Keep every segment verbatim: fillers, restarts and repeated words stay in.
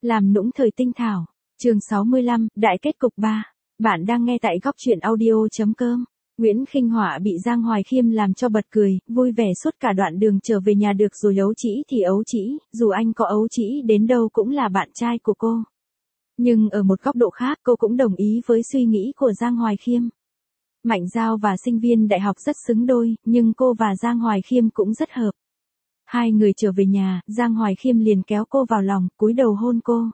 Làm nũng thời tinh thảo. Chương sáu mươi lăm, đại kết cục ba. Bạn đang nghe tại góc truyện audio.com. Nguyễn Khinh Họa bị Giang Hoài Khiêm làm cho bật cười, vui vẻ suốt cả đoạn đường trở về nhà được rồi. Ấu Trĩ thì ấu trĩ, dù anh có ấu trĩ đến đâu cũng là bạn trai của cô. Nhưng ở một góc độ khác, cô cũng đồng ý với suy nghĩ của Giang Hoài Khiêm. Mạnh Giao và sinh viên đại học rất xứng đôi, nhưng cô và Giang Hoài Khiêm cũng rất hợp. Hai người trở về nhà, Giang Hoài Khiêm liền kéo cô vào lòng, cúi đầu hôn cô.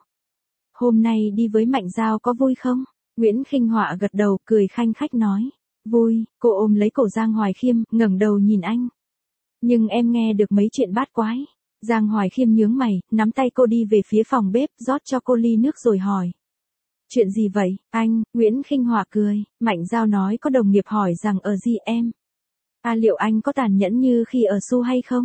Hôm nay đi với Mạnh Giao có vui không? Nguyễn Khinh Họa gật đầu, cười khanh khách nói. Vui, cô ôm lấy cổ Giang Hoài Khiêm, ngẩng đầu nhìn anh. Nhưng em nghe được mấy chuyện bát quái. Giang Hoài Khiêm nhướng mày, nắm tay cô đi về phía phòng bếp, rót cho cô ly nước rồi hỏi. Chuyện gì vậy, anh? Nguyễn Khinh Họa cười, Mạnh Giao nói có đồng nghiệp hỏi rằng ở gì em? À liệu anh có tàn nhẫn như khi ở Su hay không?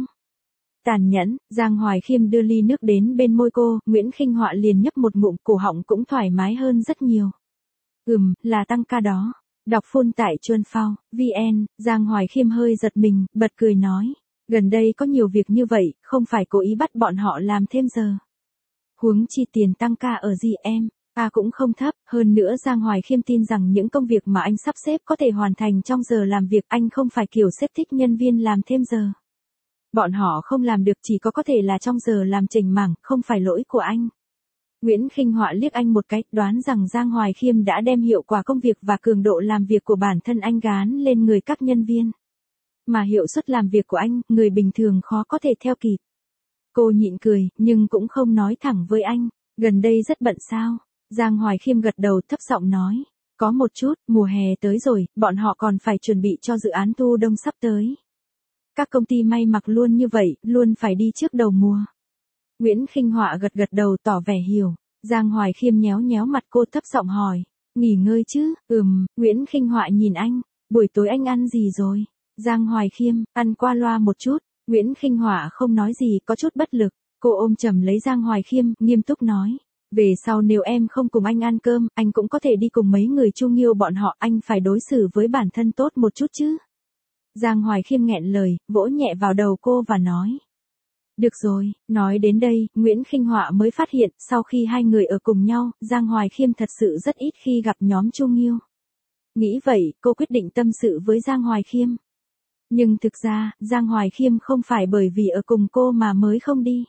Tàn nhẫn, Giang Hoài Khiêm đưa ly nước đến bên môi cô, Nguyễn Khinh Họa liền nhấp một ngụm, cổ họng cũng thoải mái hơn rất nhiều. Ừm, là tăng ca đó. Đọc phun tại Chuân Phao, vê en, Giang Hoài Khiêm hơi giật mình, bật cười nói. Gần đây có nhiều việc như vậy, không phải cố ý bắt bọn họ làm thêm giờ. Huống chi tiền tăng ca ở gì em? À cũng không thấp, hơn nữa Giang Hoài Khiêm tin rằng những công việc mà anh sắp xếp có thể hoàn thành trong giờ làm việc, anh không phải kiểu xếp thích nhân viên làm thêm giờ. Bọn họ không làm được chỉ có có thể là trong giờ làm chỉnh mảng, không phải lỗi của anh. Nguyễn Khinh Họa liếc anh một cái, đoán rằng Giang Hoài Khiêm đã đem hiệu quả công việc và cường độ làm việc của bản thân anh gán lên người các nhân viên. Mà hiệu suất làm việc của anh, người bình thường khó có thể theo kịp. Cô nhịn cười, nhưng cũng không nói thẳng với anh. Gần đây rất bận sao? Giang Hoài Khiêm gật đầu thấp giọng nói. Có một chút, mùa hè tới rồi, bọn họ còn phải chuẩn bị cho dự án thu đông sắp tới. Các công ty may mặc luôn như vậy, luôn phải đi trước đầu mùa. Nguyễn Khinh Họa gật gật đầu tỏ vẻ hiểu. Giang Hoài Khiêm nhéo nhéo mặt cô thấp giọng hỏi. Nghỉ ngơi chứ? Ừm, Nguyễn Khinh Họa nhìn anh. Buổi tối anh ăn gì rồi? Giang Hoài Khiêm, ăn qua loa một chút. Nguyễn Khinh Họa không nói gì, có chút bất lực. Cô ôm chầm lấy Giang Hoài Khiêm, nghiêm túc nói. Về sau nếu em không cùng anh ăn cơm, anh cũng có thể đi cùng mấy người Chu Nghiêu bọn họ, anh phải đối xử với bản thân tốt một chút chứ. Giang Hoài Khiêm nghẹn lời, vỗ nhẹ vào đầu cô và nói. Được rồi, nói đến đây, Nguyễn Khinh Họa mới phát hiện, sau khi hai người ở cùng nhau, Giang Hoài Khiêm thật sự rất ít khi gặp nhóm Chu Nghiêu. Nghĩ vậy, cô quyết định tâm sự với Giang Hoài Khiêm. Nhưng thực ra, Giang Hoài Khiêm không phải bởi vì ở cùng cô mà mới không đi.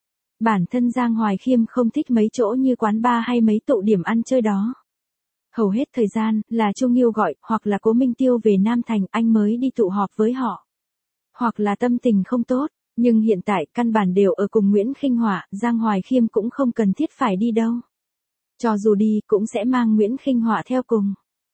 Bản thân Giang Hoài Khiêm không thích mấy chỗ như quán bar hay mấy tụ điểm ăn chơi đó. Hầu hết thời gian, là Chu Nghiêu gọi, hoặc là Cố Minh Tiêu về Nam Thành, anh mới đi tụ họp với họ. Hoặc là tâm tình không tốt, nhưng hiện tại, căn bản đều ở cùng Nguyễn Khinh Họa, Giang Hoài Khiêm cũng không cần thiết phải đi đâu. Cho dù đi, cũng sẽ mang Nguyễn Khinh Họa theo cùng.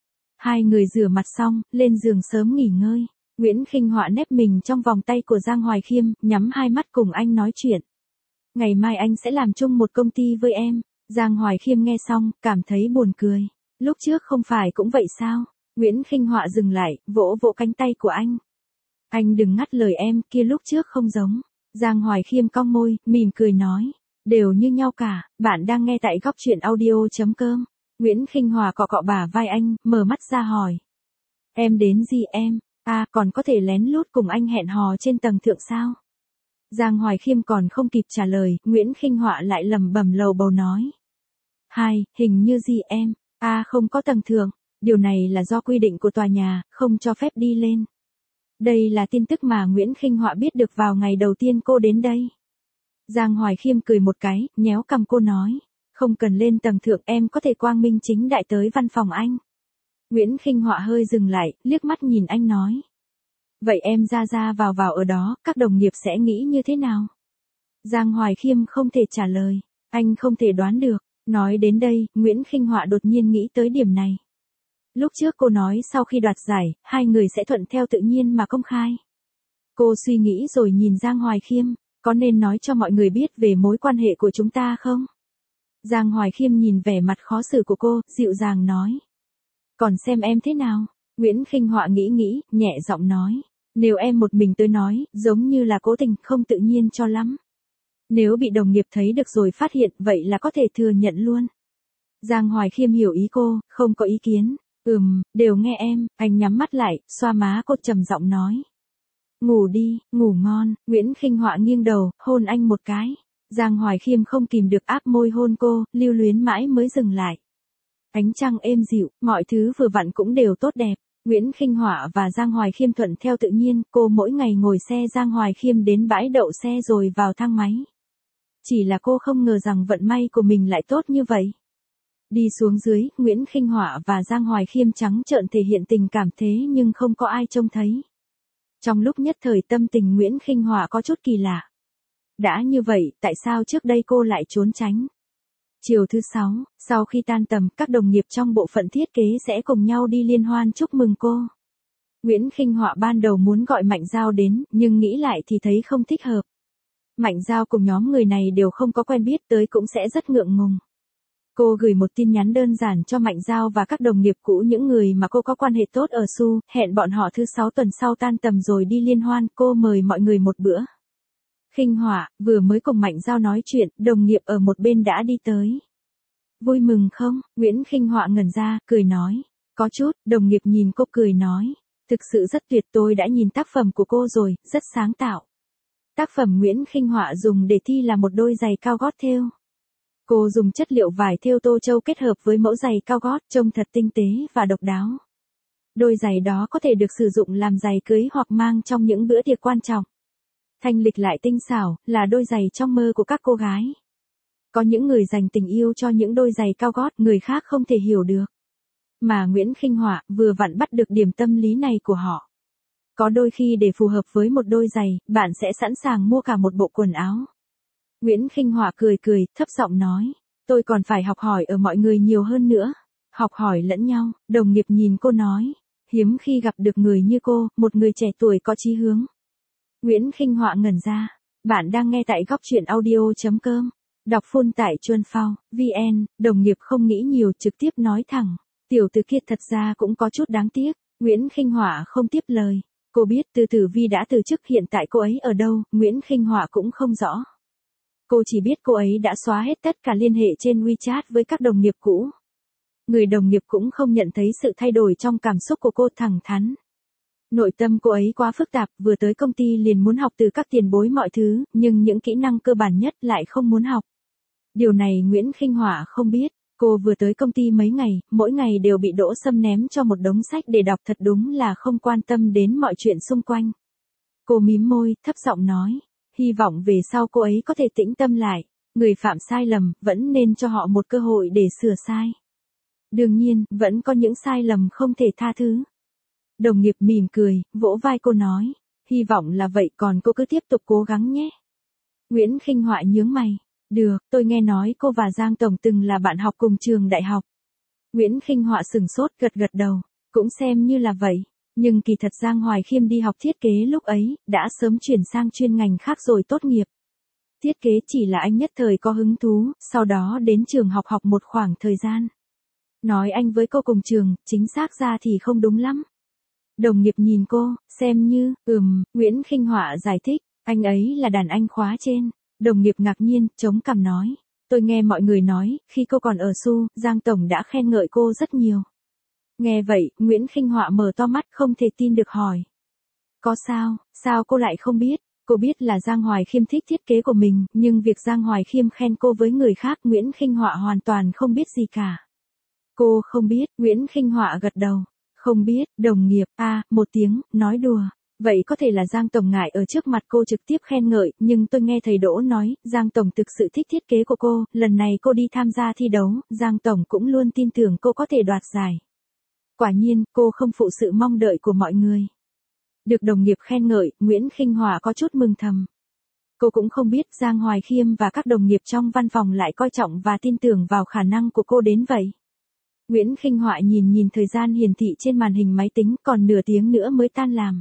Hai người rửa mặt xong, lên giường sớm nghỉ ngơi. Nguyễn Khinh Họa nép mình trong vòng tay của Giang Hoài Khiêm, nhắm hai mắt cùng anh nói chuyện. Ngày mai anh sẽ làm chung một công ty với em. Giang Hoài Khiêm nghe xong, cảm thấy buồn cười. Lúc trước không phải cũng vậy sao? Nguyễn Khinh Họa dừng lại, vỗ vỗ cánh tay của anh. Anh đừng ngắt lời em, kia lúc trước không giống. Giang Hoài Khiêm cong môi, mỉm cười nói. Đều như nhau cả, bạn đang nghe tại góc truyện audio.com. Nguyễn Khinh Họa cọ cọ bả vai anh, mở mắt ra hỏi. Em đến gì em? À, còn có thể lén lút cùng anh hẹn hò trên tầng thượng sao? Giang Hoài Khiêm còn không kịp trả lời, Nguyễn Khinh Họa lại lẩm bẩm lầu bầu nói. Hai, hình như gì em? À không có tầng thượng, điều này là do quy định của tòa nhà, không cho phép đi lên. Đây là tin tức mà Nguyễn Khinh Họa biết được vào ngày đầu tiên cô đến đây. Giang Hoài Khiêm cười một cái, nhéo cằm cô nói. Không cần lên tầng thượng, em có thể quang minh chính đại tới văn phòng anh. Nguyễn Khinh Họa hơi dừng lại, liếc mắt nhìn anh nói. Vậy em ra ra vào vào ở đó, các đồng nghiệp sẽ nghĩ như thế nào? Giang Hoài Khiêm không thể trả lời, anh không thể đoán được. Nói đến đây, Nguyễn Khinh Họa đột nhiên nghĩ tới điểm này. Lúc trước cô nói sau khi đoạt giải, hai người sẽ thuận theo tự nhiên mà công khai. Cô suy nghĩ rồi nhìn Giang Hoài Khiêm, có nên nói cho mọi người biết về mối quan hệ của chúng ta không? Giang Hoài Khiêm nhìn vẻ mặt khó xử của cô, dịu dàng nói. Còn xem em thế nào? Nguyễn Khinh Họa nghĩ nghĩ, nhẹ giọng nói. Nếu em một mình tới nói, giống như là cố tình, không tự nhiên cho lắm. Nếu bị đồng nghiệp thấy được rồi phát hiện, vậy là có thể thừa nhận luôn. Giang Hoài Khiêm hiểu ý cô, không có ý kiến. Ừm, đều nghe em, anh nhắm mắt lại, xoa má cô trầm giọng nói. Ngủ đi, ngủ ngon. Nguyễn Khinh Họa nghiêng đầu, hôn anh một cái. Giang Hoài Khiêm không kìm được áp môi hôn cô, lưu luyến mãi mới dừng lại. Ánh trăng êm dịu, mọi thứ vừa vặn cũng đều tốt đẹp. Nguyễn Khinh Họa và Giang Hoài Khiêm thuận theo tự nhiên, cô mỗi ngày ngồi xe Giang Hoài Khiêm đến bãi đậu xe rồi vào thang máy. Chỉ là cô không ngờ rằng vận may của mình lại tốt như vậy. Đi xuống dưới, Nguyễn Khinh Họa và Giang Hoài Khiêm trắng trợn thể hiện tình cảm thế nhưng không có ai trông thấy. Trong lúc nhất thời tâm tình Nguyễn Khinh Họa có chút kỳ lạ. Đã như vậy, tại sao trước đây cô lại trốn tránh? Chiều thứ sáu, sau khi tan tầm, các đồng nghiệp trong bộ phận thiết kế sẽ cùng nhau đi liên hoan chúc mừng cô. Nguyễn Khinh Họa ban đầu muốn gọi Mạnh Giao đến, nhưng nghĩ lại thì thấy không thích hợp. Mạnh Giao cùng nhóm người này đều không có quen biết, tới cũng sẽ rất ngượng ngùng. Cô gửi một tin nhắn đơn giản cho Mạnh Giao và các đồng nghiệp cũ, những người mà cô có quan hệ tốt ở Su, hẹn bọn họ thứ sáu tuần sau tan tầm rồi đi liên hoan, cô mời mọi người một bữa. Khinh Họa, vừa mới cùng Mạnh Giao nói chuyện, đồng nghiệp ở một bên đã đi tới. Vui mừng không? Nguyễn Khinh Họa ngẩn ra, cười nói. Có chút, đồng nghiệp nhìn cô cười nói. Thực sự rất tuyệt, tôi đã nhìn tác phẩm của cô rồi, rất sáng tạo. Tác phẩm Nguyễn Khinh Họa dùng để thi là một đôi giày cao gót thêu. Cô dùng chất liệu vải thêu Tô Châu kết hợp với mẫu giày cao gót, trông thật tinh tế và độc đáo. Đôi giày đó có thể được sử dụng làm giày cưới hoặc mang trong những bữa tiệc quan trọng. Thanh lịch lại tinh xảo, là đôi giày trong mơ của các cô gái. Có những người dành tình yêu cho những đôi giày cao gót, người khác không thể hiểu được. Mà Nguyễn Khinh Họa vừa vặn bắt được điểm tâm lý này của họ. Có đôi khi để phù hợp với một đôi giày, bạn sẽ sẵn sàng mua cả một bộ quần áo. Nguyễn Khinh Họa cười cười, thấp giọng nói, tôi còn phải học hỏi ở mọi người nhiều hơn nữa. Học hỏi lẫn nhau, đồng nghiệp nhìn cô nói, hiếm khi gặp được người như cô, một người trẻ tuổi có chí hướng. Nguyễn Khinh Họa ngẩn ra, bạn đang nghe tại góc truyện audio chấm com. Đọc full tại chuan phao, vn, đồng nghiệp không nghĩ nhiều trực tiếp nói thẳng, tiểu tử kia thật ra cũng có chút đáng tiếc. Nguyễn Khinh Họa không tiếp lời, cô biết Từ Tử Vi đã từ chức, hiện tại cô ấy ở đâu, Nguyễn Khinh Họa cũng không rõ. Cô chỉ biết cô ấy đã xóa hết tất cả liên hệ trên WeChat với các đồng nghiệp cũ. Người đồng nghiệp cũng không nhận thấy sự thay đổi trong cảm xúc của cô, thẳng thắn. Nội tâm cô ấy quá phức tạp, vừa tới công ty liền muốn học từ các tiền bối mọi thứ, nhưng những kỹ năng cơ bản nhất lại không muốn học. Điều này Nguyễn Khinh Họa không biết, cô vừa tới công ty mấy ngày, mỗi ngày đều bị Đỗ Sâm ném cho một đống sách để đọc, thật đúng là không quan tâm đến mọi chuyện xung quanh. Cô mím môi, thấp giọng nói, hy vọng về sau cô ấy có thể tĩnh tâm lại, người phạm sai lầm, vẫn nên cho họ một cơ hội để sửa sai. Đương nhiên, vẫn có những sai lầm không thể tha thứ. Đồng nghiệp mỉm cười, vỗ vai cô nói, hy vọng là vậy, còn cô cứ tiếp tục cố gắng nhé. Nguyễn Khinh Họa nhướng mày, được, tôi nghe nói cô và Giang Tổng từng là bạn học cùng trường đại học. Nguyễn Khinh Họa sừng sốt, gật gật đầu, cũng xem như là vậy, nhưng kỳ thật Giang Hoài Khiêm đi học thiết kế lúc ấy, đã sớm chuyển sang chuyên ngành khác rồi tốt nghiệp. Thiết kế chỉ là anh nhất thời có hứng thú, sau đó đến trường học học một khoảng thời gian. Nói anh với cô cùng trường, chính xác ra thì không đúng lắm. Đồng nghiệp nhìn cô, xem như, ừm, Nguyễn Khinh Họa giải thích, anh ấy là đàn anh khóa trên. Đồng nghiệp ngạc nhiên, chống cằm nói, tôi nghe mọi người nói, khi cô còn ở Su, Giang Tổng đã khen ngợi cô rất nhiều. Nghe vậy, Nguyễn Khinh Họa mở to mắt, không thể tin được hỏi. Có sao, sao cô lại không biết? Cô biết là Giang Hoài Khiêm thích thiết kế của mình, nhưng việc Giang Hoài Khiêm khen cô với người khác, Nguyễn Khinh Họa hoàn toàn không biết gì cả. Cô không biết, Nguyễn Khinh Họa gật đầu. Không biết, đồng nghiệp, a à, một tiếng, nói đùa. Vậy có thể là Giang Tổng ngại ở trước mặt cô trực tiếp khen ngợi, nhưng tôi nghe thầy Đỗ nói, Giang Tổng thực sự thích thiết kế của cô, lần này cô đi tham gia thi đấu, Giang Tổng cũng luôn tin tưởng cô có thể đoạt giải. Quả nhiên, cô không phụ sự mong đợi của mọi người. Được đồng nghiệp khen ngợi, Nguyễn Khinh Họa có chút mừng thầm. Cô cũng không biết Giang Hoài Khiêm và các đồng nghiệp trong văn phòng lại coi trọng và tin tưởng vào khả năng của cô đến vậy. Nguyễn Khinh Họa nhìn nhìn thời gian hiển thị trên màn hình máy tính, còn nửa tiếng nữa mới tan làm.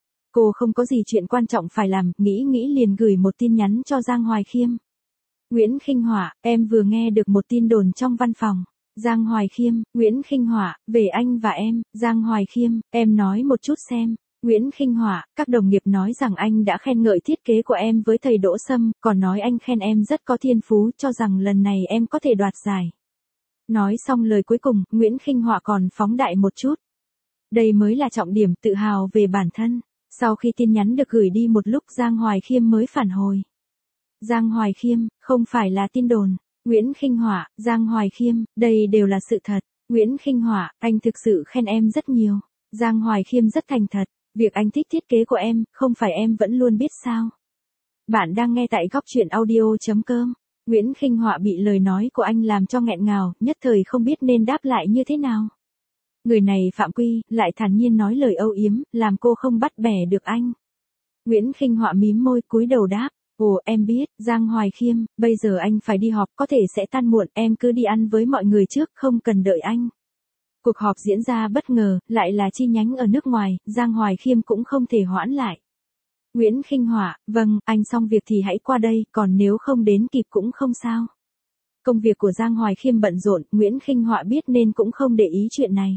Cô không có gì chuyện quan trọng phải làm, nghĩ nghĩ liền gửi một tin nhắn cho Giang Hoài Khiêm. Nguyễn Khinh Họa, em vừa nghe được một tin đồn trong văn phòng. Giang Hoài Khiêm, Nguyễn Khinh Họa, về anh và em. Giang Hoài Khiêm, em nói một chút xem. Nguyễn Khinh Họa, các đồng nghiệp nói rằng anh đã khen ngợi thiết kế của em với thầy Đỗ Sâm, còn nói anh khen em rất có thiên phú, cho rằng lần này em có thể đoạt giải. Nói xong lời cuối cùng, Nguyễn Khinh Họa còn phóng đại một chút. Đây mới là trọng điểm, tự hào về bản thân. Sau khi tin nhắn được gửi đi một lúc, Giang Hoài Khiêm mới phản hồi. Giang Hoài Khiêm, không phải là tin đồn. Nguyễn Khinh Họa, Giang Hoài Khiêm, đây đều là sự thật. Nguyễn Khinh Họa, anh thực sự khen em rất nhiều. Giang Hoài Khiêm rất thành thật. Việc anh thích thiết kế của em, không phải em vẫn luôn biết sao. Bạn đang nghe tại góc chuyện audio chấm com. Nguyễn Khinh Họa bị lời nói của anh làm cho nghẹn ngào, nhất thời không biết nên đáp lại như thế nào. Người này phạm quy, lại thản nhiên nói lời âu yếm, làm cô không bắt bẻ được anh. Nguyễn Khinh Họa mím môi cúi đầu đáp, ồ em biết, Giang Hoài Khiêm, bây giờ anh phải đi họp có thể sẽ tan muộn, em cứ đi ăn với mọi người trước, không cần đợi anh. Cuộc họp diễn ra bất ngờ, lại là chi nhánh ở nước ngoài, Giang Hoài Khiêm cũng không thể hoãn lại. Nguyễn Khinh Họa, vâng, anh xong việc thì hãy qua đây, còn nếu không đến kịp cũng không sao. Công việc của Giang Hoài Khiêm bận rộn, Nguyễn Khinh Họa biết nên cũng không để ý chuyện này.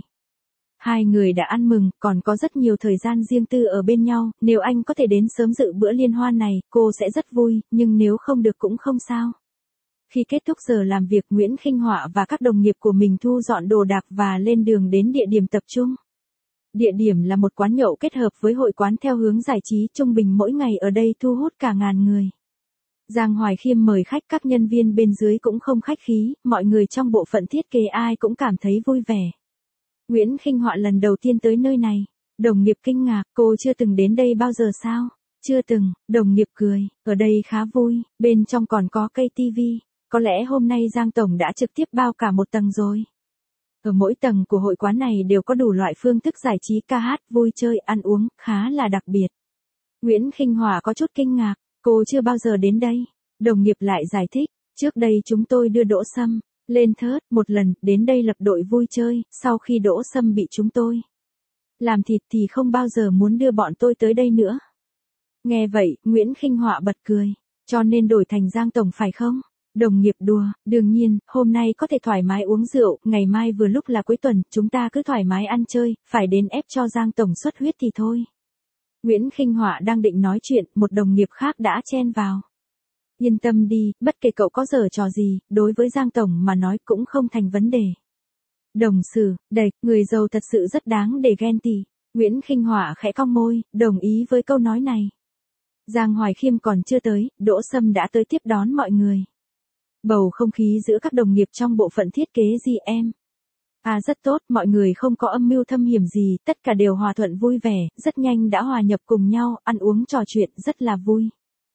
Hai người đã ăn mừng, còn có rất nhiều thời gian riêng tư ở bên nhau, nếu anh có thể đến sớm dự bữa liên hoan này, cô sẽ rất vui, nhưng nếu không được cũng không sao. Khi kết thúc giờ làm việc, Nguyễn Khinh Họa và các đồng nghiệp của mình thu dọn đồ đạc và lên đường đến địa điểm tập trung. Địa điểm là một quán nhậu kết hợp với hội quán theo hướng giải trí, trung bình mỗi ngày ở đây thu hút cả ngàn người. Giang Hoài Khiêm mời khách, các nhân viên bên dưới cũng không khách khí, mọi người trong bộ phận thiết kế ai cũng cảm thấy vui vẻ. Nguyễn Khinh Họa lần đầu tiên tới nơi này. Đồng nghiệp kinh ngạc, cô chưa từng đến đây bao giờ sao? Chưa từng, đồng nghiệp cười, ở đây khá vui, bên trong còn có cây tivi. Có lẽ hôm nay Giang Tổng đã trực tiếp bao cả một tầng rồi. Ở mỗi tầng của hội quán này đều có đủ loại phương thức giải trí, ca hát, vui chơi, ăn uống, khá là đặc biệt. Nguyễn Khinh Họa có chút kinh ngạc, cô chưa bao giờ đến đây. Đồng nghiệp lại giải thích, trước đây chúng tôi đưa Đỗ Sâm lên thớt một lần, đến đây lập đội vui chơi, sau khi Đỗ Sâm bị chúng tôi làm thịt thì không bao giờ muốn đưa bọn tôi tới đây nữa. Nghe vậy, Nguyễn Khinh Họa bật cười, cho nên đổi thành Giang Tổng phải không? Đồng nghiệp đùa, đương nhiên, hôm nay có thể thoải mái uống rượu, ngày mai vừa lúc là cuối tuần, chúng ta cứ thoải mái ăn chơi, phải đến ép cho Giang Tổng xuất huyết thì thôi. Nguyễn Khinh Họa đang định nói chuyện, một đồng nghiệp khác đã chen vào. Yên tâm đi, bất kể cậu có giở trò gì, đối với Giang Tổng mà nói cũng không thành vấn đề. Đồng xử, đầy, người giàu thật sự rất đáng để ghen tị. Nguyễn Khinh Họa khẽ cong môi, đồng ý với câu nói này. Giang Hoài Khiêm còn chưa tới, Đỗ Sâm đã tới tiếp đón mọi người. Bầu không khí giữa các đồng nghiệp trong bộ phận thiết kế giê em à rất tốt, mọi người không có âm mưu thâm hiểm gì, tất cả đều hòa thuận vui vẻ, rất nhanh đã hòa nhập cùng nhau, ăn uống trò chuyện rất là vui.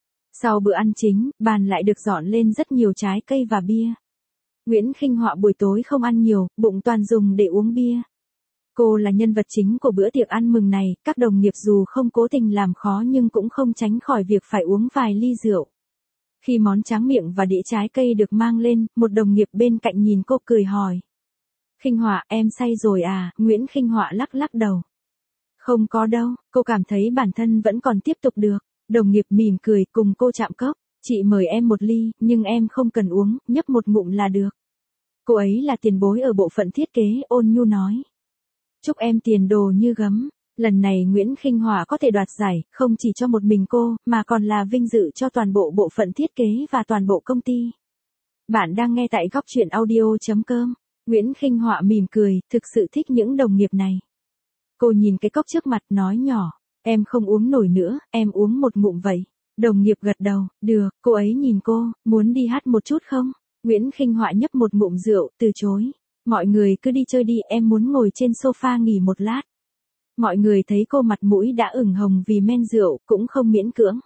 Sau bữa ăn chính, bàn lại được dọn lên rất nhiều trái cây và bia. Nguyễn Khinh Họa buổi tối không ăn nhiều, bụng toàn dùng để uống bia. Cô là nhân vật chính của bữa tiệc ăn mừng này, các đồng nghiệp dù không cố tình làm khó nhưng cũng không tránh khỏi việc phải uống vài ly rượu. Khi món tráng miệng và đĩa trái cây được mang lên, một đồng nghiệp bên cạnh nhìn cô cười hỏi. Khinh Họa, em say rồi à? Nguyễn Khinh Họa lắc lắc đầu. Không có đâu, cô cảm thấy bản thân vẫn còn tiếp tục được. Đồng nghiệp mỉm cười cùng cô chạm cốc. Chị mời em một ly, nhưng em không cần uống, nhấp một ngụm là được. Cô ấy là tiền bối ở bộ phận thiết kế, ôn nhu nói. Chúc em tiền đồ như gấm. Lần này Nguyễn Khinh Họa có thể đoạt giải, không chỉ cho một mình cô, mà còn là vinh dự cho toàn bộ bộ phận thiết kế và toàn bộ công ty. Bạn đang nghe tại góc chuyện audio chấm com. Nguyễn Khinh Họa mỉm cười, thực sự thích những đồng nghiệp này. Cô nhìn cái cốc trước mặt nói nhỏ, em không uống nổi nữa, em uống một ngụm vậy. Đồng nghiệp gật đầu, được, cô ấy nhìn cô, muốn đi hát một chút không? Nguyễn Khinh Họa nhấp một ngụm rượu, từ chối. Mọi người cứ đi chơi đi, em muốn ngồi trên sofa nghỉ một lát. Mọi người thấy cô mặt mũi đã ửng hồng vì men rượu, cũng không miễn cưỡng.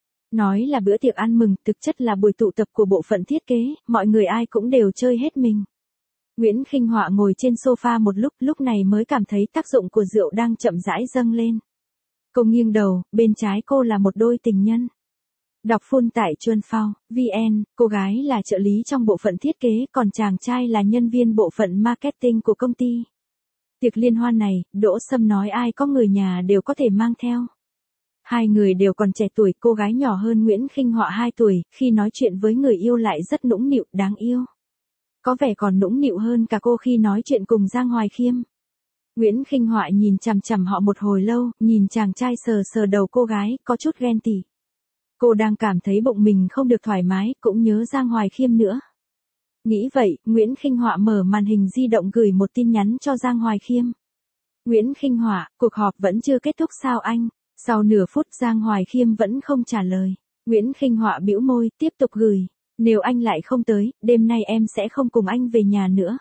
Nói là bữa tiệc ăn mừng, thực chất là buổi tụ tập của bộ phận thiết kế, mọi người ai cũng đều chơi hết mình. Nguyễn Khinh Họa ngồi trên sofa một lúc, lúc này mới cảm thấy tác dụng của rượu đang chậm rãi dâng lên. Cô nghiêng đầu, bên trái cô là một đôi tình nhân. Đọc phun tại Chuân Phao, vê en, cô gái là trợ lý trong bộ phận thiết kế, còn chàng trai là nhân viên bộ phận marketing của công ty. Tiệc liên hoan này, Đỗ Sâm nói ai có người nhà đều có thể mang theo. Hai người đều còn trẻ tuổi, cô gái nhỏ hơn Nguyễn Khinh Họa hai tuổi, khi nói chuyện với người yêu lại rất nũng nịu, đáng yêu. Có vẻ còn nũng nịu hơn cả cô khi nói chuyện cùng Giang Hoài Khiêm. Nguyễn Khinh Họa nhìn chằm chằm họ một hồi lâu, nhìn chàng trai sờ sờ đầu cô gái, có chút ghen tị. Cô đang cảm thấy bụng mình không được thoải mái, cũng nhớ Giang Hoài Khiêm nữa. Nghĩ vậy, Nguyễn Khinh Họa mở màn hình di động gửi một tin nhắn cho Giang Hoài Khiêm. Nguyễn Khinh Họa, cuộc họp vẫn chưa kết thúc sao anh? Sau nửa phút Giang Hoài Khiêm vẫn không trả lời. Nguyễn Khinh Họa bĩu môi, tiếp tục gửi. Nếu anh lại không tới, đêm nay em sẽ không cùng anh về nhà nữa.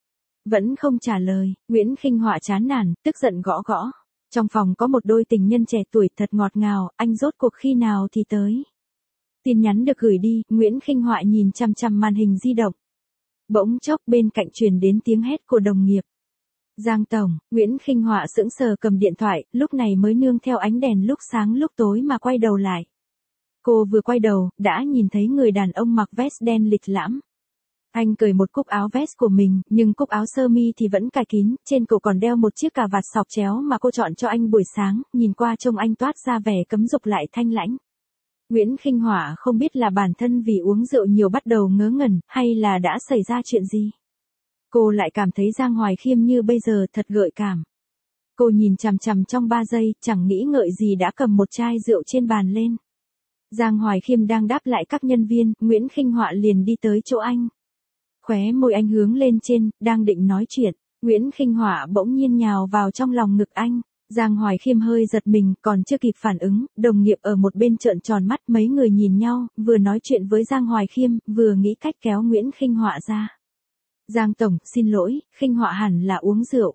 Vẫn không trả lời, Nguyễn Khinh Họa chán nản, tức giận gõ gõ. Trong phòng có một đôi tình nhân trẻ tuổi thật ngọt ngào, anh rốt cuộc khi nào thì tới. Tin nhắn được gửi đi, Nguyễn Khinh Họa nhìn chằm chằm màn hình di động. Bỗng chốc bên cạnh truyền đến tiếng hét của đồng nghiệp. Giang tổng, Nguyễn Khinh Họa sững sờ cầm điện thoại, lúc này mới nương theo ánh đèn lúc sáng lúc tối mà quay đầu lại. Cô vừa quay đầu, đã nhìn thấy người đàn ông mặc vest đen lịch lãm. Anh cởi một cúc áo vest của mình, nhưng cúc áo sơ mi thì vẫn cài kín, trên cổ còn đeo một chiếc cà vạt sọc chéo mà cô chọn cho anh buổi sáng, nhìn qua trông anh toát ra vẻ cấm dục lại thanh lãnh. Nguyễn Khinh Họa không biết là bản thân vì uống rượu nhiều bắt đầu ngớ ngẩn, hay là đã xảy ra chuyện gì. Cô lại cảm thấy Giang Hoài Khiêm như bây giờ thật gợi cảm. Cô nhìn chằm chằm trong ba giây, chẳng nghĩ ngợi gì đã cầm một chai rượu trên bàn lên. Giang Hoài Khiêm đang đáp lại các nhân viên, Nguyễn Khinh Họa liền đi tới chỗ anh. Khóe môi anh hướng lên trên, đang định nói chuyện, Nguyễn Khinh Họa bỗng nhiên nhào vào trong lòng ngực anh. Giang Hoài Khiêm hơi giật mình, còn chưa kịp phản ứng, đồng nghiệp ở một bên trợn tròn mắt, mấy người nhìn nhau, vừa nói chuyện với Giang Hoài Khiêm, vừa nghĩ cách kéo Nguyễn Khinh Họa ra. Giang tổng, xin lỗi, Khinh Họa hẳn là uống rượu.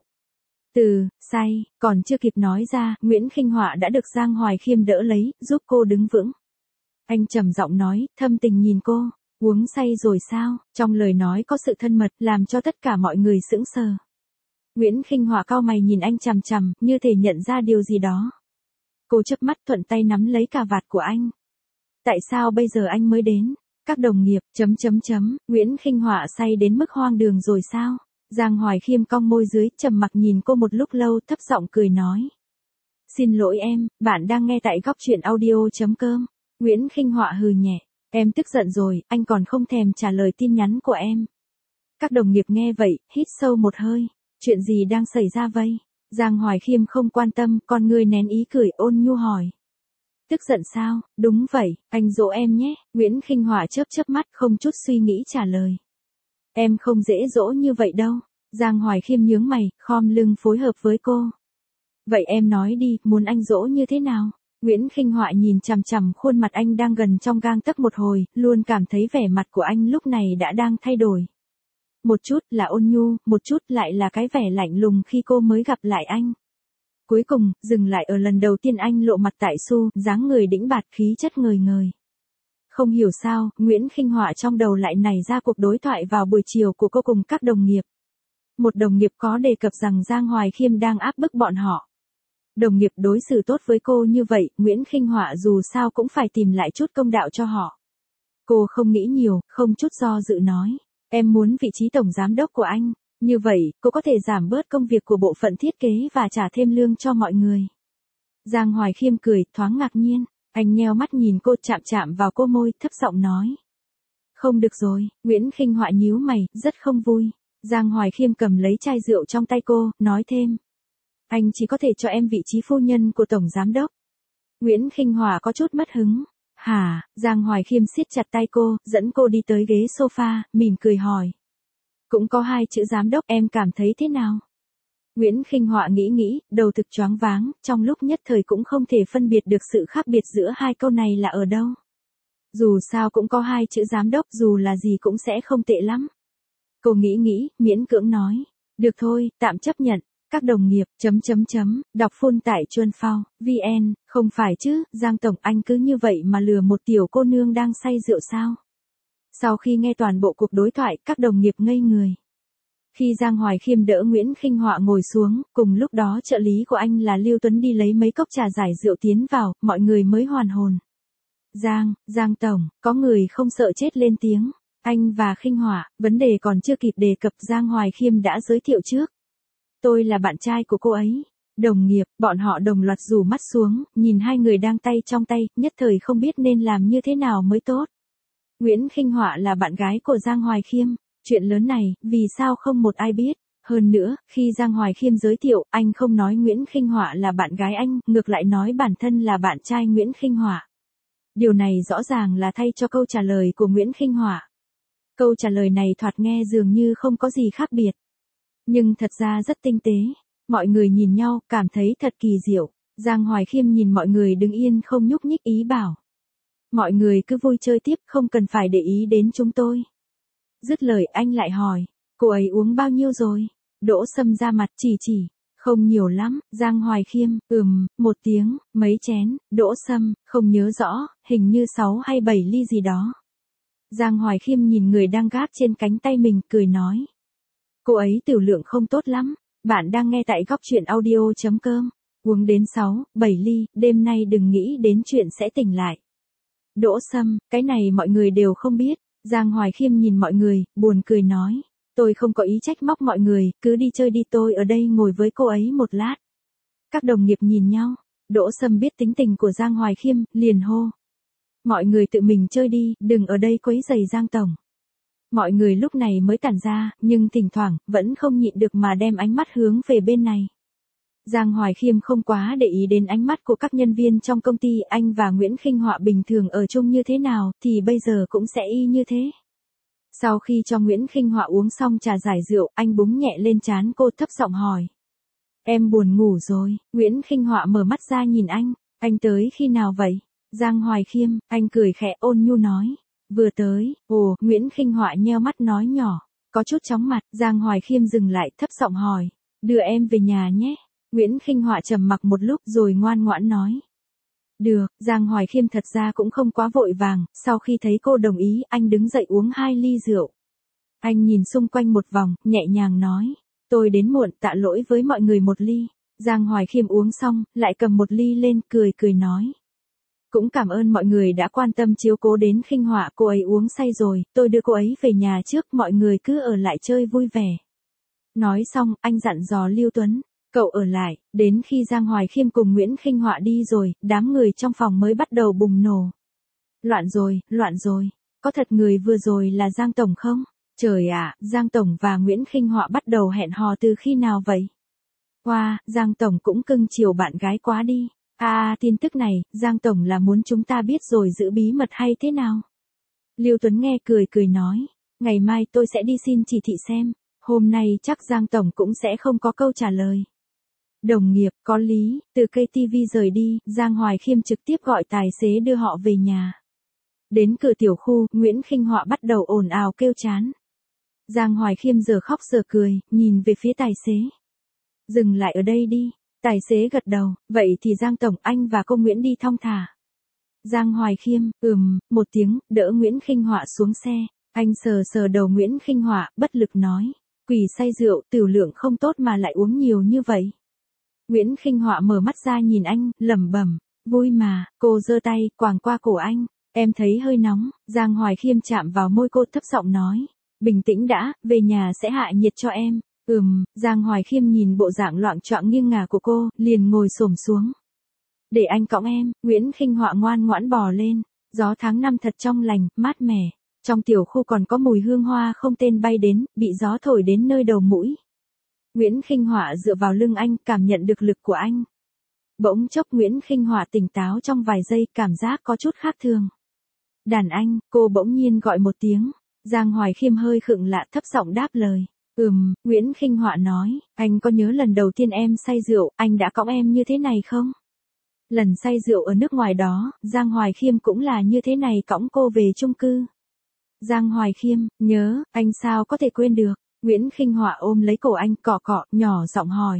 Từ, say, còn chưa kịp nói ra, Nguyễn Khinh Họa đã được Giang Hoài Khiêm đỡ lấy, giúp cô đứng vững. Anh trầm giọng nói, thâm tình nhìn cô, uống say rồi sao, trong lời nói có sự thân mật, làm cho tất cả mọi người sững sờ. Nguyễn Khinh Họa cau mày nhìn anh chằm chằm, như thể nhận ra điều gì đó. Cô chớp mắt thuận tay nắm lấy cà vạt của anh. Tại sao bây giờ anh mới đến? Các đồng nghiệp, chấm chấm chấm, Nguyễn Khinh Họa say đến mức hoang đường rồi sao? Giang Hoài Khiêm cong môi dưới, trầm mặc nhìn cô một lúc lâu, thấp giọng cười nói. Xin lỗi em, bạn đang nghe tại góc truyện audio chấm com. Nguyễn Khinh Họa hừ nhẹ, em tức giận rồi, anh còn không thèm trả lời tin nhắn của em. Các đồng nghiệp nghe vậy, hít sâu một hơi. Chuyện gì đang xảy ra vậy? Giang Hoài Khiêm không quan tâm, con người nén ý cười ôn nhu hỏi. Tức giận sao? Đúng vậy, anh dỗ em nhé. Nguyễn Khinh Họa chớp chớp mắt không chút suy nghĩ trả lời. Em không dễ dỗ như vậy đâu. Giang Hoài Khiêm nhướng mày, khom lưng phối hợp với cô. Vậy em nói đi, muốn anh dỗ như thế nào? Nguyễn Khinh Họa nhìn chằm chằm khuôn mặt anh đang gần trong gang tấc một hồi, luôn cảm thấy vẻ mặt của anh lúc này đã đang thay đổi. Một chút là ôn nhu, một chút lại là cái vẻ lạnh lùng khi cô mới gặp lại anh. Cuối cùng, dừng lại ở lần đầu tiên anh lộ mặt tại Su, dáng người đĩnh bạt khí chất ngời ngời. Không hiểu sao, Nguyễn Khinh Họa trong đầu lại nảy ra cuộc đối thoại vào buổi chiều của cô cùng các đồng nghiệp. Một đồng nghiệp có đề cập rằng Giang Hoài Khiêm đang áp bức bọn họ. Đồng nghiệp đối xử tốt với cô như vậy, Nguyễn Khinh Họa dù sao cũng phải tìm lại chút công đạo cho họ. Cô không nghĩ nhiều, không chút do dự nói. Em muốn vị trí tổng giám đốc của anh, như vậy, cô có thể giảm bớt công việc của bộ phận thiết kế và trả thêm lương cho mọi người. Giang Hoài Khiêm cười, thoáng ngạc nhiên, anh nheo mắt nhìn cô chạm chạm vào cô môi, thấp giọng nói. Không được rồi, Nguyễn Khinh Họa nhíu mày, rất không vui. Giang Hoài Khiêm cầm lấy chai rượu trong tay cô, nói thêm. Anh chỉ có thể cho em vị trí phu nhân của tổng giám đốc. Nguyễn Khinh Họa có chút mất hứng. Hả, Giang Hoài Khiêm siết chặt tay cô, dẫn cô đi tới ghế sofa, mỉm cười hỏi. Cũng có hai chữ giám đốc, em cảm thấy thế nào? Nguyễn Khinh Họa nghĩ nghĩ, đầu thực choáng váng, trong lúc nhất thời cũng không thể phân biệt được sự khác biệt giữa hai câu này là ở đâu. Dù sao cũng có hai chữ giám đốc, dù là gì cũng sẽ không tệ lắm. Cô nghĩ nghĩ, miễn cưỡng nói. Được thôi, tạm chấp nhận. Các đồng nghiệp, chấm chấm chấm, đọc phun tại Chuân Phao, vn, không phải chứ, Giang Tổng anh cứ như vậy mà lừa một tiểu cô nương đang say rượu sao? Sau khi nghe toàn bộ cuộc đối thoại, các đồng nghiệp ngây người. Khi Giang Hoài Khiêm đỡ Nguyễn Khinh Họa ngồi xuống, cùng lúc đó trợ lý của anh là Lưu Tuấn đi lấy mấy cốc trà giải rượu tiến vào, mọi người mới hoàn hồn. Giang, Giang Tổng, có người không sợ chết lên tiếng. Anh và Khinh Họa, vấn đề còn chưa kịp đề cập Giang Hoài Khiêm đã giới thiệu trước. Tôi là bạn trai của cô ấy. Đồng nghiệp, bọn họ đồng loạt rủ mắt xuống, nhìn hai người đang tay trong tay, nhất thời không biết nên làm như thế nào mới tốt. Nguyễn Khinh Họa là bạn gái của Giang Hoài Khiêm. Chuyện lớn này, vì sao không một ai biết. Hơn nữa, khi Giang Hoài Khiêm giới thiệu, anh không nói Nguyễn Khinh Họa là bạn gái anh, ngược lại nói bản thân là bạn trai Nguyễn Khinh Họa. Điều này rõ ràng là thay cho câu trả lời của Nguyễn Khinh Họa. Câu trả lời này thoạt nghe dường như không có gì khác biệt. Nhưng thật ra rất tinh tế. Mọi người nhìn nhau, cảm thấy thật kỳ diệu. Giang Hoài Khiêm nhìn mọi người đứng yên không nhúc nhích ý bảo. Mọi người cứ vui chơi tiếp, không cần phải để ý đến chúng tôi. Dứt lời anh lại hỏi, cô ấy uống bao nhiêu rồi? Đỗ Sâm ra mặt chỉ chỉ, không nhiều lắm. Giang Hoài Khiêm, ừm, một tiếng, mấy chén. Đỗ Sâm, không nhớ rõ, hình như sáu hay bảy ly gì đó. Giang Hoài Khiêm nhìn người đang gác trên cánh tay mình, cười nói. Cô ấy tiểu lượng không tốt lắm. Bạn đang nghe tại góc chuyện audio.com. Uống đến sáu, bảy ly, đêm nay đừng nghĩ đến chuyện sẽ tỉnh lại. Đỗ Sâm, cái này mọi người đều không biết. Giang Hoài Khiêm nhìn mọi người, buồn cười nói. Tôi không có ý trách móc mọi người, cứ đi chơi đi, tôi ở đây ngồi với cô ấy một lát. Các đồng nghiệp nhìn nhau. Đỗ Sâm biết tính tình của Giang Hoài Khiêm, liền hô. Mọi người tự mình chơi đi, đừng ở đây quấy rầy Giang Tổng. Mọi người lúc này mới tản ra, nhưng thỉnh thoảng, vẫn không nhịn được mà đem ánh mắt hướng về bên này. Giang Hoài Khiêm không quá để ý đến ánh mắt của các nhân viên trong công ty, anh và Nguyễn Khinh Họa bình thường ở chung như thế nào, thì bây giờ cũng sẽ y như thế. Sau khi cho Nguyễn Khinh Họa uống xong trà giải rượu, anh búng nhẹ lên trán cô, thấp giọng hỏi. Em buồn ngủ rồi. Nguyễn Khinh Họa mở mắt ra nhìn anh. Anh tới khi nào vậy? Giang Hoài Khiêm, anh cười khẽ ôn nhu nói. Vừa tới. Ồ, Nguyễn Khinh Họa nheo mắt nói nhỏ, có chút chóng mặt. Giang Hoài Khiêm dừng lại, thấp giọng hỏi. Đưa em về nhà nhé. Nguyễn Khinh Họa trầm mặc một lúc rồi ngoan ngoãn nói. Được. Giang Hoài Khiêm thật ra cũng không quá vội vàng, sau khi thấy cô đồng ý, anh đứng dậy uống hai ly rượu. Anh nhìn xung quanh một vòng, nhẹ nhàng nói. Tôi đến muộn, tạ lỗi với mọi người một ly. Giang Hoài Khiêm uống xong, lại cầm một ly lên, cười cười nói. Cũng cảm ơn mọi người đã quan tâm chiếu cố đến Khinh Họa, cô ấy uống say rồi, tôi đưa cô ấy về nhà trước, mọi người cứ ở lại chơi vui vẻ. Nói xong, anh dặn dò Lưu Tuấn. Cậu ở lại, đến khi Giang Hoài Khiêm cùng Nguyễn Khinh Họa đi rồi, đám người trong phòng mới bắt đầu bùng nổ. Loạn rồi, loạn rồi. Có thật người vừa rồi là Giang Tổng không? Trời ạ, Giang Tổng và Nguyễn Khinh Họa bắt đầu hẹn hò từ khi nào vậy? Wow, Giang Tổng cũng cưng chiều bạn gái quá đi. À, tin tức này, Giang Tổng là muốn chúng ta biết rồi giữ bí mật hay thế nào? Lưu Tuấn nghe cười cười nói. Ngày mai tôi sẽ đi xin chỉ thị xem. Hôm nay chắc Giang Tổng cũng sẽ không có câu trả lời. Đồng nghiệp, có lý. Từ ca tê vê rời đi, Giang Hoài Khiêm trực tiếp gọi tài xế đưa họ về nhà. Đến cửa tiểu khu, Nguyễn Khinh Họa bắt đầu ồn ào kêu chán. Giang Hoài Khiêm giờ khóc giờ cười, nhìn về phía tài xế. Dừng lại ở đây đi. Tài xế gật đầu, vậy thì Giang Tổng, anh và cô Nguyễn đi thong thả. Giang Hoài Khiêm, ừm, một tiếng, đỡ Nguyễn Khinh Họa xuống xe. Anh sờ sờ đầu Nguyễn Khinh Họa, bất lực nói. Quỷ say rượu, tiểu lượng không tốt mà lại uống nhiều như vậy. Nguyễn Khinh Họa mở mắt ra nhìn anh, lẩm bẩm, vui mà. Cô giơ tay, quàng qua cổ anh. Em thấy hơi nóng. Giang Hoài Khiêm chạm vào môi cô, thấp giọng nói. Bình tĩnh đã, về nhà sẽ hạ nhiệt cho em. Ừm, Giang Hoài Khiêm nhìn bộ dạng loạng choạng nghiêng ngả của cô, liền ngồi xổm xuống. Để anh cõng em. Nguyễn Khinh Họa ngoan ngoãn bò lên. Gió tháng năm thật trong lành, mát mẻ. Trong tiểu khu còn có mùi hương hoa không tên bay đến, bị gió thổi đến nơi đầu mũi. Nguyễn Khinh Họa dựa vào lưng anh, cảm nhận được lực của anh. Bỗng chốc Nguyễn Khinh Họa tỉnh táo trong vài giây, cảm giác có chút khác thường. Đàn anh, cô bỗng nhiên gọi một tiếng. Giang Hoài Khiêm hơi khựng lạ, thấp giọng đáp lời. Ừm, Nguyễn Khinh Họa nói, anh có nhớ lần đầu tiên em say rượu, anh đã cõng em như thế này không? Lần say rượu ở nước ngoài đó, Giang Hoài Khiêm cũng là như thế này cõng cô về chung cư. Giang Hoài Khiêm, nhớ, anh sao có thể quên được? Nguyễn Khinh Họa ôm lấy cổ anh, cọ cọ, nhỏ giọng hỏi.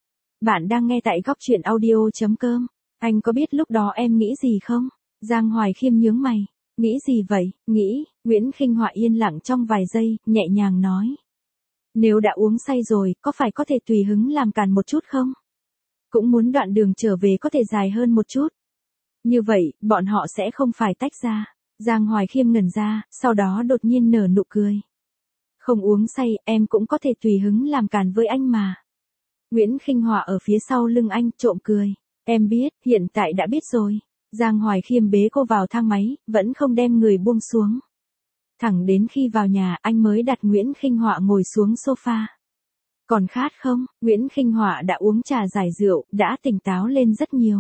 Bạn đang nghe tại góc chuyện audio.com. Anh có biết lúc đó em nghĩ gì không? Giang Hoài Khiêm nhướng mày. Nghĩ gì vậy? Nghĩ. Nguyễn Khinh Họa yên lặng trong vài giây, nhẹ nhàng nói. Nếu đã uống say rồi, có phải có thể tùy hứng làm càn một chút không? Cũng muốn đoạn đường trở về có thể dài hơn một chút. Như vậy, bọn họ sẽ không phải tách ra. Giang Hoài Khiêm ngẩn ra, sau đó đột nhiên nở nụ cười. Không uống say, em cũng có thể tùy hứng làm càn với anh mà. Nguyễn Khinh Họa ở phía sau lưng anh, trộm cười. Em biết, hiện tại đã biết rồi. Giang Hoài Khiêm bế cô vào thang máy, vẫn không đem người buông xuống. Thẳng đến khi vào nhà, anh mới đặt Nguyễn Khinh Họa ngồi xuống sofa. Còn khát không? Nguyễn Khinh Họa đã uống trà giải rượu, đã tỉnh táo lên rất nhiều.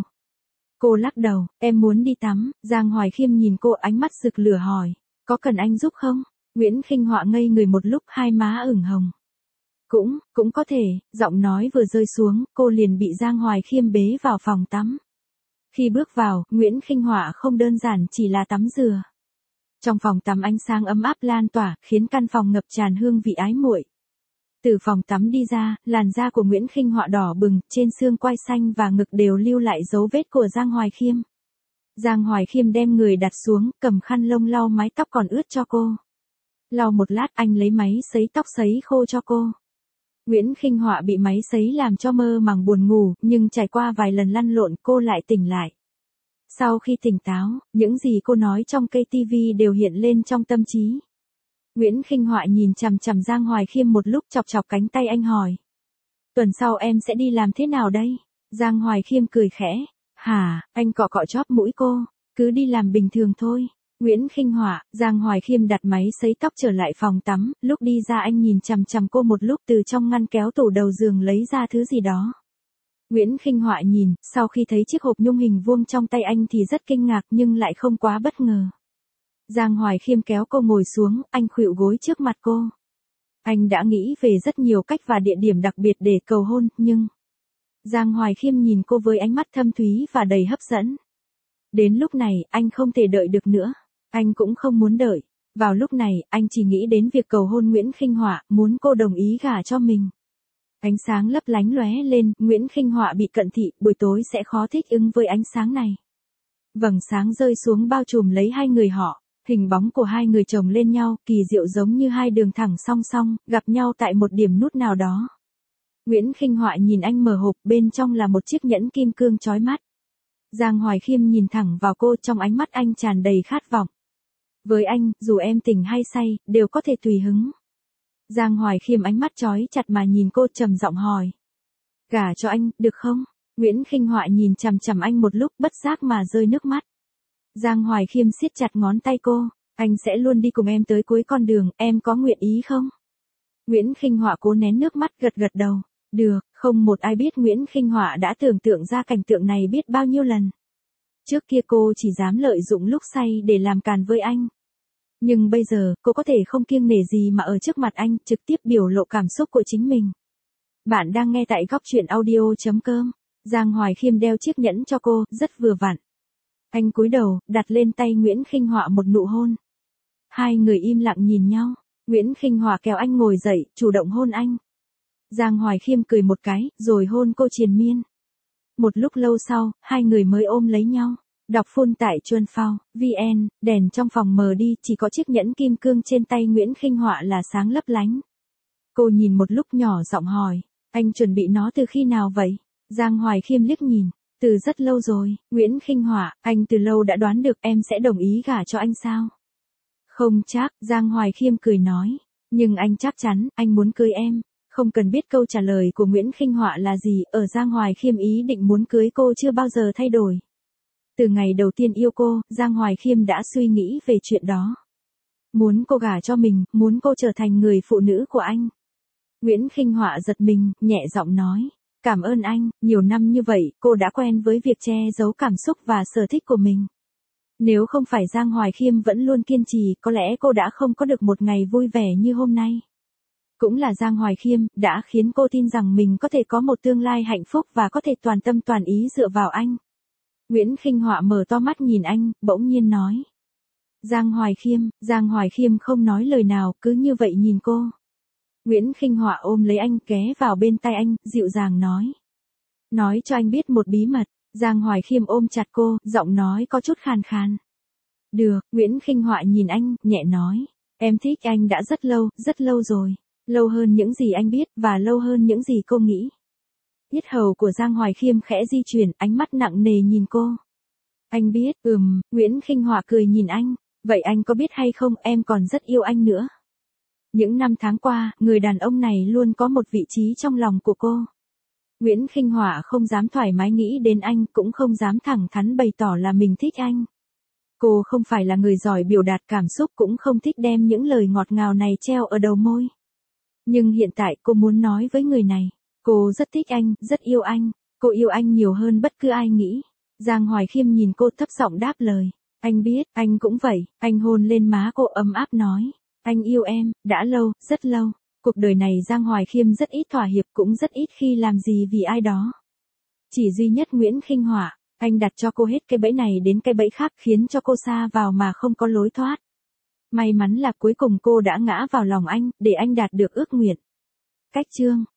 Cô lắc đầu, em muốn đi tắm. Giang Hoài Khiêm nhìn cô, ánh mắt rực lửa hỏi. Có cần anh giúp không? Nguyễn Khinh Họa ngây người một lúc, hai má ửng hồng. Cũng, cũng có thể. Giọng nói vừa rơi xuống, cô liền bị Giang Hoài Khiêm bế vào phòng tắm. Khi bước vào, Nguyễn Khinh Họa không đơn giản chỉ là tắm rửa. Trong phòng tắm ánh sáng ấm áp lan tỏa, khiến căn phòng ngập tràn hương vị ái muội. Từ phòng tắm đi ra, làn da của Nguyễn Khinh Họa đỏ bừng, trên xương quai xanh và ngực đều lưu lại dấu vết của Giang Hoài Khiêm. Giang Hoài Khiêm đem người đặt xuống, cầm khăn lông lau mái tóc còn ướt cho cô. Lau một lát anh lấy máy sấy tóc sấy khô cho cô. Nguyễn Khinh Họa bị máy sấy làm cho mơ màng buồn ngủ, nhưng trải qua vài lần lăn lộn cô lại tỉnh lại. Sau khi tỉnh táo, những gì cô nói trong cây tivi đều hiện lên trong tâm trí. Nguyễn Khinh Họa nhìn chằm chằm Giang Hoài Khiêm một lúc, chọc chọc cánh tay anh hỏi. Tuần sau em sẽ đi làm thế nào đây? Giang Hoài Khiêm cười khẽ. Hả, anh cọ cọ chóp mũi cô, cứ đi làm bình thường thôi. Nguyễn Khinh Họa, Giang Hoài Khiêm đặt máy sấy tóc trở lại phòng tắm, lúc đi ra anh nhìn chằm chằm cô một lúc, từ trong ngăn kéo tủ đầu giường lấy ra thứ gì đó. Nguyễn Khinh Họa nhìn, sau khi thấy chiếc hộp nhung hình vuông trong tay anh thì rất kinh ngạc nhưng lại không quá bất ngờ. Giang Hoài Khiêm kéo cô ngồi xuống, anh khuỵu gối trước mặt cô. Anh đã nghĩ về rất nhiều cách và địa điểm đặc biệt để cầu hôn, nhưng... Giang Hoài Khiêm nhìn cô với ánh mắt thâm thúy và đầy hấp dẫn. Đến lúc này, anh không thể đợi được nữa. Anh cũng không muốn đợi. Vào lúc này, anh chỉ nghĩ đến việc cầu hôn Nguyễn Khinh Họa, muốn cô đồng ý gả cho mình. Ánh sáng lấp lánh lóe lên, Nguyễn Khinh Họa bị cận thị, buổi tối sẽ khó thích ứng với ánh sáng này. Vầng sáng rơi xuống bao trùm lấy hai người họ. Hình bóng của hai người chồng lên nhau, kỳ diệu giống như hai đường thẳng song song, gặp nhau tại một điểm nút nào đó. Nguyễn Khinh Họa nhìn anh mở hộp, bên trong là một chiếc nhẫn kim cương chói mắt. Giang Hoài Khiêm nhìn thẳng vào cô, trong ánh mắt anh tràn đầy khát vọng. Với anh, dù em tỉnh hay say, đều có thể tùy hứng. Giang Hoài Khiêm ánh mắt chói chặt mà nhìn cô, trầm giọng hỏi. Gả cho anh, được không? Nguyễn Khinh Họa nhìn chằm chằm anh một lúc, bất giác mà rơi nước mắt. Giang Hoài Khiêm siết chặt ngón tay cô. Anh sẽ luôn đi cùng em tới cuối con đường, em có nguyện ý không? Nguyễn Khinh Họa cố nén nước mắt, gật gật đầu. Được, không một ai biết Nguyễn Khinh Họa đã tưởng tượng ra cảnh tượng này biết bao nhiêu lần. Trước kia cô chỉ dám lợi dụng lúc say để làm càn với anh. Nhưng bây giờ, cô có thể không kiêng nể gì mà ở trước mặt anh, trực tiếp biểu lộ cảm xúc của chính mình. Bạn đang nghe tại góc truyện audio chấm com. Giang Hoài Khiêm đeo chiếc nhẫn cho cô, rất vừa vặn. Anh cúi đầu, đặt lên tay Nguyễn Khinh Họa một nụ hôn. Hai người im lặng nhìn nhau. Nguyễn Khinh Họa kéo anh ngồi dậy, chủ động hôn anh. Giang Hoài Khiêm cười một cái, rồi hôn cô triền miên. Một lúc lâu sau, hai người mới ôm lấy nhau. Đọc phun tại Chuan Phao, vn, đèn trong phòng mờ đi, chỉ có chiếc nhẫn kim cương trên tay Nguyễn Khinh Họa là sáng lấp lánh. Cô nhìn một lúc nhỏ giọng hỏi, anh chuẩn bị nó từ khi nào vậy? Giang Hoài Khiêm liếc nhìn, từ rất lâu rồi. Nguyễn Khinh Họa, anh từ lâu đã đoán được em sẽ đồng ý gả cho anh sao? Không chắc, Giang Hoài Khiêm cười nói, nhưng anh chắc chắn, anh muốn cưới em. Không cần biết câu trả lời của Nguyễn Khinh Họa là gì, ở Giang Hoài Khiêm ý định muốn cưới cô chưa bao giờ thay đổi. Từ ngày đầu tiên yêu cô, Giang Hoài Khiêm đã suy nghĩ về chuyện đó. Muốn cô gả cho mình, muốn cô trở thành người phụ nữ của anh. Nguyễn Khinh Họa giật mình, nhẹ giọng nói, cảm ơn anh, nhiều năm như vậy, cô đã quen với việc che giấu cảm xúc và sở thích của mình. Nếu không phải Giang Hoài Khiêm vẫn luôn kiên trì, có lẽ cô đã không có được một ngày vui vẻ như hôm nay. Cũng là Giang Hoài Khiêm, đã khiến cô tin rằng mình có thể có một tương lai hạnh phúc và có thể toàn tâm toàn ý dựa vào anh. Nguyễn Khinh Họa mở to mắt nhìn anh, bỗng nhiên nói. Giang Hoài Khiêm, Giang Hoài Khiêm không nói lời nào, cứ như vậy nhìn cô. Nguyễn Khinh Họa ôm lấy anh, ghé vào bên tai anh, dịu dàng nói. Nói cho anh biết một bí mật. Giang Hoài Khiêm ôm chặt cô, giọng nói có chút khàn khàn. Được, Nguyễn Khinh Họa nhìn anh, nhẹ nói. Em thích anh đã rất lâu, rất lâu rồi. Lâu hơn những gì anh biết, và lâu hơn những gì cô nghĩ. Yết hầu của Giang Hoài Khiêm khẽ di chuyển, ánh mắt nặng nề nhìn cô. Anh biết, ừm, Nguyễn Khinh Họa cười nhìn anh. Vậy anh có biết hay không, em còn rất yêu anh nữa. Những năm tháng qua, người đàn ông này luôn có một vị trí trong lòng của cô. Nguyễn Khinh Họa không dám thoải mái nghĩ đến anh, cũng không dám thẳng thắn bày tỏ là mình thích anh. Cô không phải là người giỏi biểu đạt cảm xúc, cũng không thích đem những lời ngọt ngào này treo ở đầu môi. Nhưng hiện tại cô muốn nói với người này, cô rất thích anh, rất yêu anh, cô yêu anh nhiều hơn bất cứ ai nghĩ. Giang Hoài Khiêm nhìn cô thấp giọng đáp lời, anh biết, anh cũng vậy. Anh hôn lên má cô ấm áp nói, anh yêu em, đã lâu, rất lâu. Cuộc đời này Giang Hoài Khiêm rất ít thỏa hiệp, cũng rất ít khi làm gì vì ai đó. Chỉ duy nhất Nguyễn Khinh Họa, Anh đặt cho cô hết cái bẫy này đến cái bẫy khác khiến cho cô sa vào mà không có lối thoát. May mắn là cuối cùng cô đã ngã vào lòng anh, để anh đạt được ước nguyện. Cách chương